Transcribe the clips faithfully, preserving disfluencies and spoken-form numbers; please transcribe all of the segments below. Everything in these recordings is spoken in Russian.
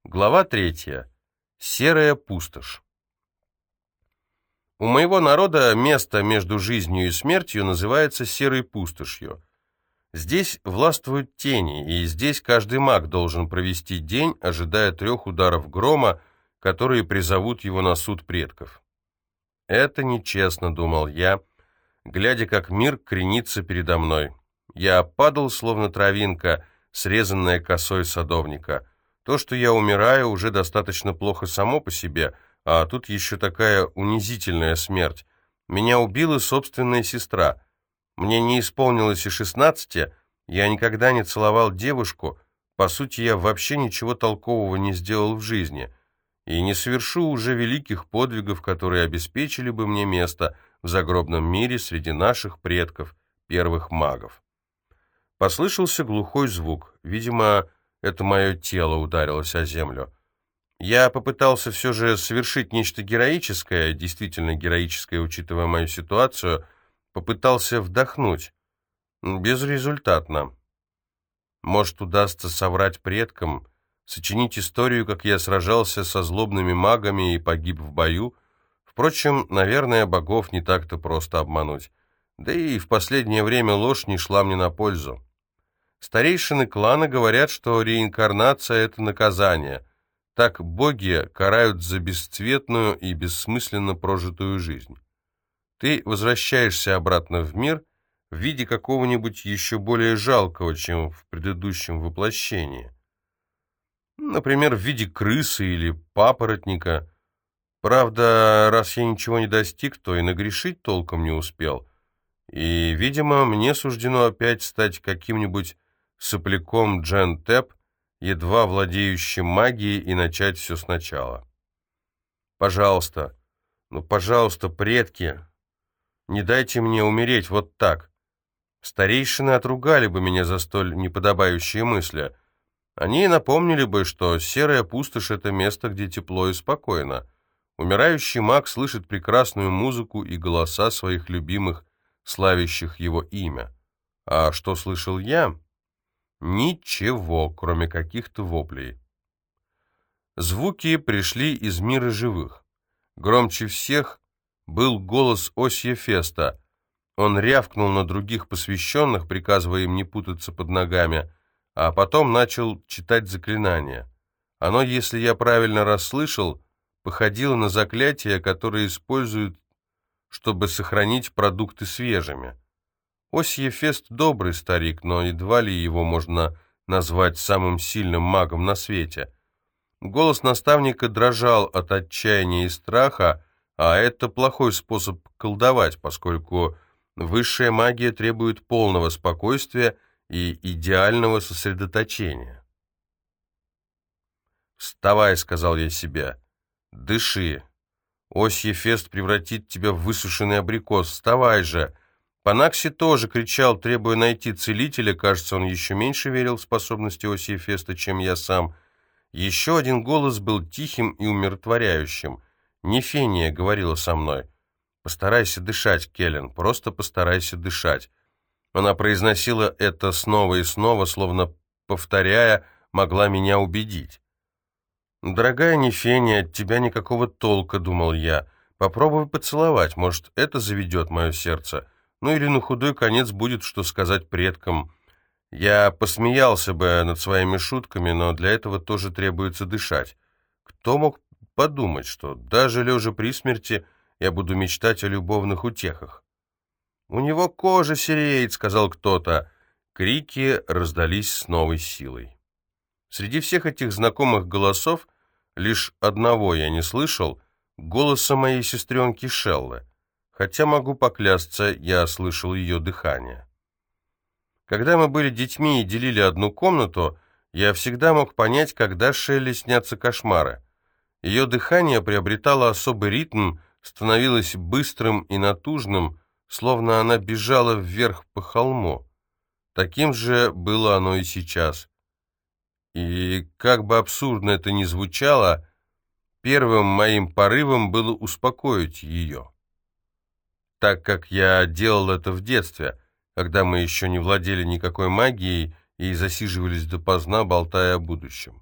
Глава третья. Серая пустошь. У моего народа место между жизнью и смертью называется серой пустошью. Здесь властвуют тени, и здесь каждый маг должен провести день, ожидая трех ударов грома, которые призовут его на суд предков. «Это нечестно», — думал я, глядя, как мир кренится передо мной. Я падал, словно травинка, срезанная косой садовника. То, что я умираю, уже достаточно плохо само по себе, а тут еще такая унизительная смерть. Меня убила собственная сестра. Мне не исполнилось и шестнадцати, я никогда не целовал девушку, по сути, я вообще ничего толкового не сделал в жизни, и не совершу уже великих подвигов, которые обеспечили бы мне место в загробном мире среди наших предков, первых магов. Послышался глухой звук, видимо, это мое тело ударилось о землю. Я попытался все же совершить нечто героическое, действительно героическое, учитывая мою ситуацию, попытался вдохнуть. Безрезультатно. Может, удастся соврать предкам, сочинить историю, как я сражался со злобными магами и погиб в бою. Впрочем, наверное, богов не так-то просто обмануть. Да и в последнее время ложь не шла мне на пользу. Старейшины клана говорят, что реинкарнация — это наказание. Так боги карают за бесцветную и бессмысленно прожитую жизнь. Ты возвращаешься обратно в мир в виде какого-нибудь еще более жалкого, чем в предыдущем воплощении. Например, в виде крысы или папоротника. Правда, раз я ничего не достиг, то и нагрешить толком не успел. И, видимо, мне суждено опять стать каким-нибудь сопляком Джен-Тэп, едва владеющим магией, и начать все сначала. Пожалуйста, ну, пожалуйста, предки, не дайте мне умереть вот так. Старейшины отругали бы меня за столь неподобающие мысли. Они напомнили бы, что серая пустошь — это место, где тепло и спокойно. Умирающий маг слышит прекрасную музыку и голоса своих любимых, славящих его имя. А что слышал я? Ничего, кроме каких-то воплей. Звуки пришли из мира живых. Громче всех был голос Осия Феста. Он рявкнул на других посвященных, приказывая им не путаться под ногами, а потом начал читать заклинание. Оно, если я правильно расслышал, походило на заклятие, которое используют, чтобы сохранить продукты свежими. Осия Фест добрый старик, но едва ли его можно назвать самым сильным магом на свете. Голос наставника дрожал от отчаяния и страха, а это плохой способ колдовать, поскольку высшая магия требует полного спокойствия и идеального сосредоточения. «Вставай», — сказал я себе, — «дыши. Осия Фест превратит тебя в высушенный абрикос. Вставай же!» Панакси тоже кричал, требуя найти целителя. Кажется, он еще меньше верил в способности Осия Феста, чем я сам. Еще один голос был тихим и умиротворяющим. Нефения говорила со мной. «Постарайся дышать, Келлен, просто постарайся дышать». Она произносила это снова и снова, словно повторяя, могла меня убедить. «Дорогая Нефения, от тебя никакого толка», — думал я. «Попробуй поцеловать, может, это заведет мое сердце». Ну или на худой конец будет что сказать предкам. Я посмеялся бы над своими шутками, но для этого тоже требуется дышать. Кто мог подумать, что даже лежа при смерти я буду мечтать о любовных утехах? «У него кожа сереет», — сказал кто-то. Крики раздались с новой силой. Среди всех этих знакомых голосов лишь одного я не слышал — голоса моей сестренки Шеллы. Хотя, могу поклясться, я слышал ее дыхание. Когда мы были детьми и делили одну комнату, я всегда мог понять, когда Шелле снятся кошмары. Ее дыхание приобретало особый ритм, становилось быстрым и натужным, словно она бежала вверх по холму. Таким же было оно и сейчас. И, как бы абсурдно это ни звучало, первым моим порывом было успокоить ее. Так как я делал это в детстве, когда мы еще не владели никакой магией и засиживались допоздна, болтая о будущем.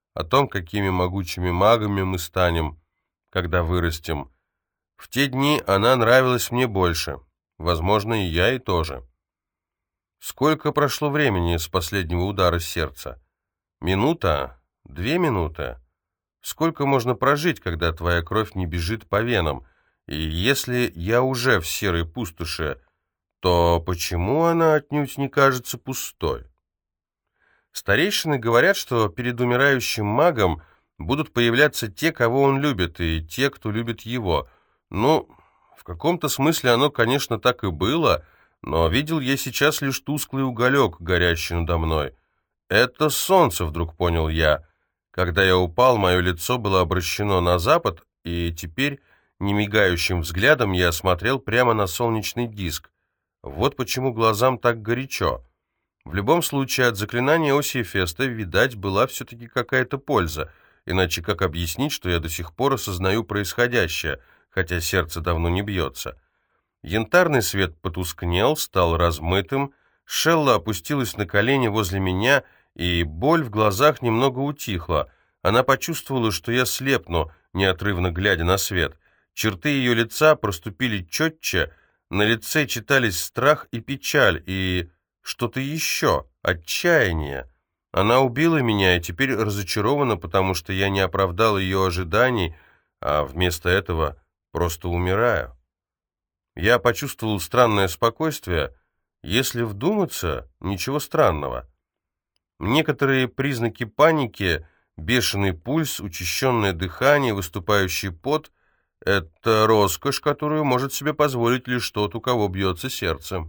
о том, какими могучими магами мы станем, когда вырастем. В те дни она нравилась мне больше. Возможно, и я ей тоже. Сколько прошло времени с последнего удара сердца? Минута? Две минуты? Сколько можно прожить, когда твоя кровь не бежит по венам? И если я уже в серой пустоши, то почему она отнюдь не кажется пустой? Старейшины говорят, что перед умирающим магом будут появляться те, кого он любит, и те, кто любит его. Ну, в каком-то смысле оно, конечно, так и было, но видел я сейчас лишь тусклый уголек, горящий надо мной. Это солнце, вдруг понял я. Когда я упал, мое лицо было обращено на запад, и теперь немигающим взглядом я смотрел прямо на солнечный диск. Вот почему глазам так горячо. В любом случае, от заклинания Осия-Феста, видать, была все-таки какая-то польза, иначе как объяснить, что я до сих пор осознаю происходящее, хотя сердце давно не бьется. Янтарный свет потускнел, стал размытым, Шелла опустилась на колени возле меня, и боль в глазах немного утихла. Она почувствовала, что я слепну, неотрывно глядя на свет. Черты ее лица проступили четче, на лице читались страх и печаль, и что-то еще, отчаяние. Она убила меня и теперь разочарована, потому что я не оправдал ее ожиданий, а вместо этого просто умираю. Я почувствовал странное спокойствие. Если вдуматься, ничего странного. Некоторые признаки паники, бешеный пульс, учащенное дыхание, выступающий пот — это роскошь, которую может себе позволить лишь тот, у кого бьется сердце.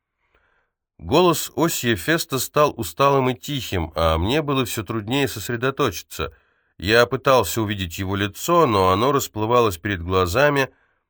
Голос Осия-Феста стал усталым и тихим, а мне было все труднее сосредоточиться. Я пытался увидеть его лицо, но оно расплывалось перед глазами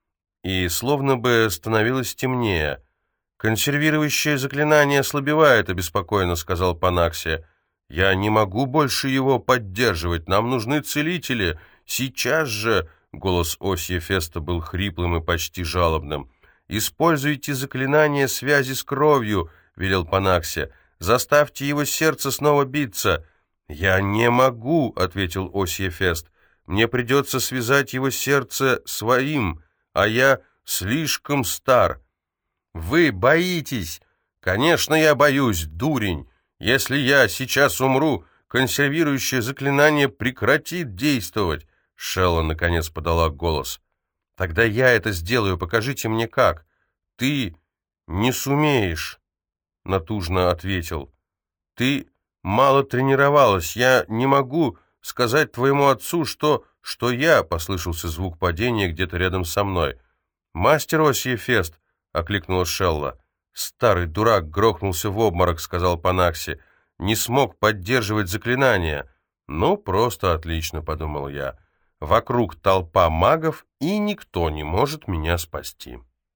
и словно бы становилось темнее. «Консервирующее заклинание ослабевает», — обеспокоенно сказал Панаксия. «Я не могу больше его поддерживать, нам нужны целители. Сейчас же...» — голос Осия-Феста был хриплым и почти жалобным. «Используйте заклинание связи с кровью», — велел Панаксия. «Заставьте его сердце снова биться». «Я не могу», — ответил Осия-Фест. «Мне придется связать его сердце своим, а я слишком стар». «Вы боитесь?» «Конечно, я боюсь, дурень. Если я сейчас умру, консервирующее заклинание прекратит действовать». Шелла наконец подала голос. «Тогда я это сделаю, покажите мне как». «Ты не сумеешь», — натужно ответил. «Ты мало тренировалась. Я не могу сказать твоему отцу, что... что я...» — послышался звук падения где-то рядом со мной. «Мастер Осия-Фест», — окликнула Шелла. «Старый дурак грохнулся в обморок», — сказал Панакси. «Не смог поддерживать заклинание». «Ну, просто отлично», — подумал я. «Вокруг толпа магов, и никто не может меня спасти».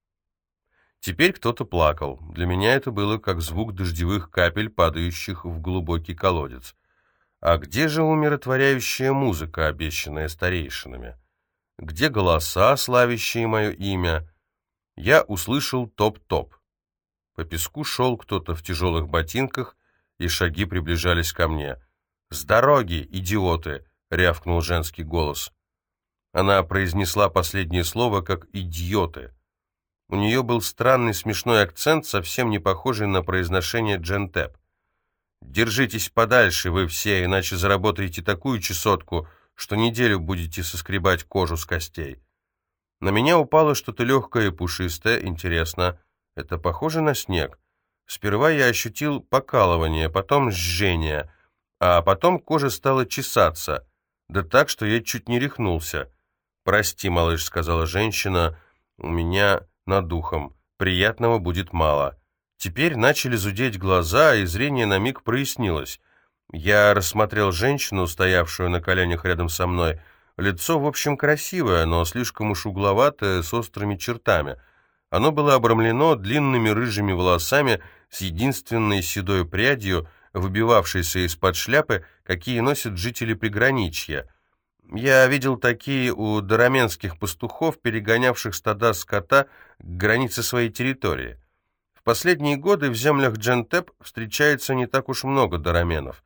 Теперь кто-то плакал. Для меня это было как звук дождевых капель, падающих в глубокий колодец. А где же умиротворяющая музыка, обещанная старейшинами? Где голоса, славящие мое имя? Я услышал топ-топ. По песку шел кто-то в тяжелых ботинках, и шаги приближались ко мне. «С дороги, идиоты!» — рявкнул женский голос. Она произнесла последнее слово как «идиоты». У нее был странный смешной акцент, совсем не похожий на произношение Джентеп. «Держитесь подальше, вы все, иначе заработаете такую чесотку, что неделю будете соскребать кожу с костей». На меня упало что-то легкое и пушистое. Интересно, это похоже на снег? Сперва я ощутил покалывание, потом жжение, а потом кожа стала чесаться, да так, что я чуть не рехнулся. «Прости, малыш», — сказала женщина, — «у меня над духом. Приятного будет мало». Теперь начали зудеть глаза, и зрение на миг прояснилось. Я рассмотрел женщину, стоявшую на коленях рядом со мной. Лицо, в общем, красивое, но слишком уж угловатое, с острыми чертами. Оно было обрамлено длинными рыжими волосами с единственной седой прядью, выбивавшейся из-под шляпы, какие носят жители приграничья. Я видел такие у дараменских пастухов, перегонявших стада скота к границе своей территории. В последние годы в землях Джентеп встречается не так уж много дараменов.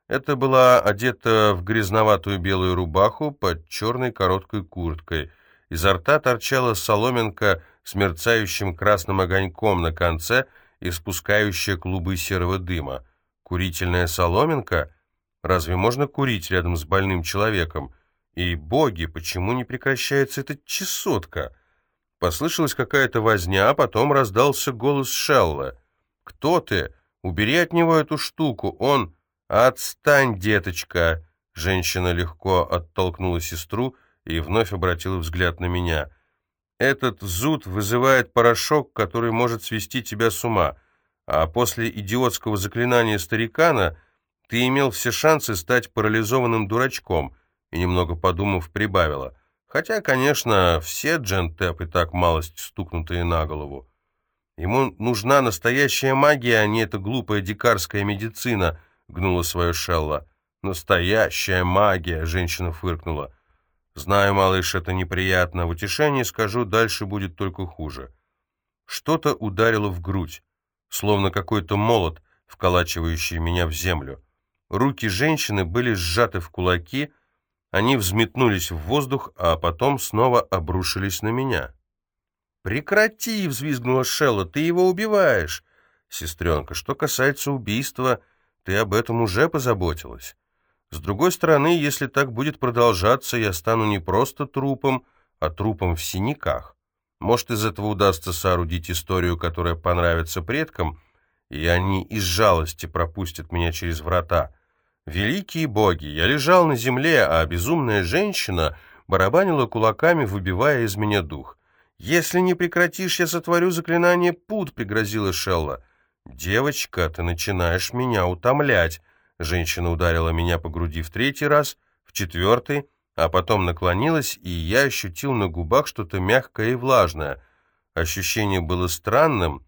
Это была одета в грязноватую белую рубаху под черной короткой курткой. Изо рта торчала соломинка с мерцающим красным огоньком на конце, испускающая клубы серого дыма. Курительная соломинка? Разве можно курить рядом с больным человеком? И, боги, почему не прекращается эта чесотка? Послышалась какая-то возня, а потом раздался голос Шелла. «Кто ты? Убери от него эту штуку, он...» «Отстань, деточка!» Женщина легко оттолкнула сестру и вновь обратила взгляд на меня. «Этот зуд вызывает порошок, который может свести тебя с ума, а после идиотского заклинания старикана ты имел все шансы стать парализованным дурачком», и, немного подумав, прибавила. «Хотя, конечно, все джентеп и так малость стукнутые на голову. Ему нужна настоящая магия, а не эта глупая дикарская медицина», — гнула свое Шелла. «Настоящая магия!» — женщина фыркнула. «Знаю, малыш, это неприятно. В утешении скажу, дальше будет только хуже». Что-то ударило в грудь, словно какой-то молот, вколачивающий меня в землю. Руки женщины были сжаты в кулаки, они взметнулись в воздух, а потом снова обрушились на меня. «Прекрати!» — взвизгнула Шелла. «Ты его убиваешь!» «Сестренка, что касается убийства, ты об этом уже позаботилась. С другой стороны, если так будет продолжаться, я стану не просто трупом, а трупом в синяках. Может, из этого удастся соорудить историю, которая понравится предкам, и они из жалости пропустят меня через врата. Великие боги! Я лежал на земле, а безумная женщина барабанила кулаками, выбивая из меня дух. «Если не прекратишь, я сотворю заклинание пут», — пригрозила Шелла. «Девочка, ты начинаешь меня утомлять». Женщина ударила меня по груди в третий раз, в четвертый, а потом наклонилась, и я ощутил на губах что-то мягкое и влажное. Ощущение было странным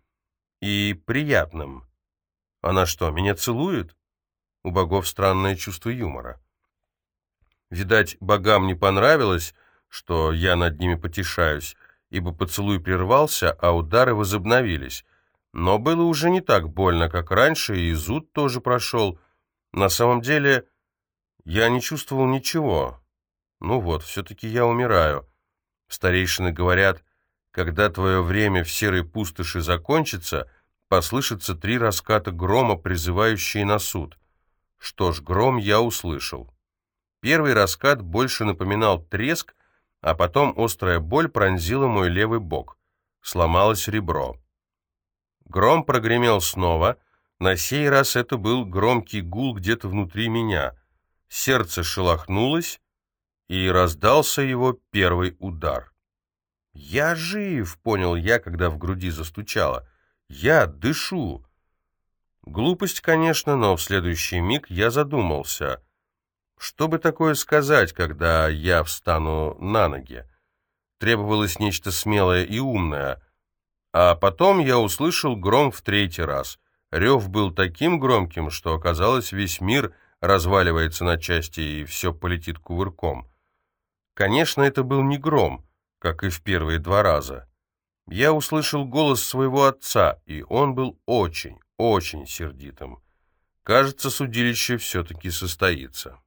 и приятным. Она что, меня целует? У богов странное чувство юмора. Видать, богам не понравилось, что я над ними потешаюсь, ибо поцелуй прервался, а удары возобновились. Но было уже не так больно, как раньше, и зуд тоже прошел. На самом деле, я не чувствовал ничего. Ну вот, все-таки я умираю. Старейшины говорят, когда твое время в серой пустоши закончится, послышатся три раската грома, призывающие на суд. Что ж, гром я услышал. Первый раскат больше напоминал треск, а потом острая боль пронзила мой левый бок. Сломалось ребро. Гром прогремел снова. На сей раз это был громкий гул где-то внутри меня. Сердце шелохнулось, и раздался его первый удар. «Я жив!» — понял я, когда в груди застучало. «Я дышу!» Глупость, конечно, но в следующий миг я задумался. Что бы такое сказать, когда я встану на ноги? Требовалось нечто смелое и умное. А потом я услышал гром в третий раз. Рев был таким громким, что, оказалось, весь мир разваливается на части и все полетит кувырком. Конечно, это был не гром, как и в первые два раза. Я услышал голос своего отца, и он был очень, очень сердитым. Кажется, судилище все-таки состоится.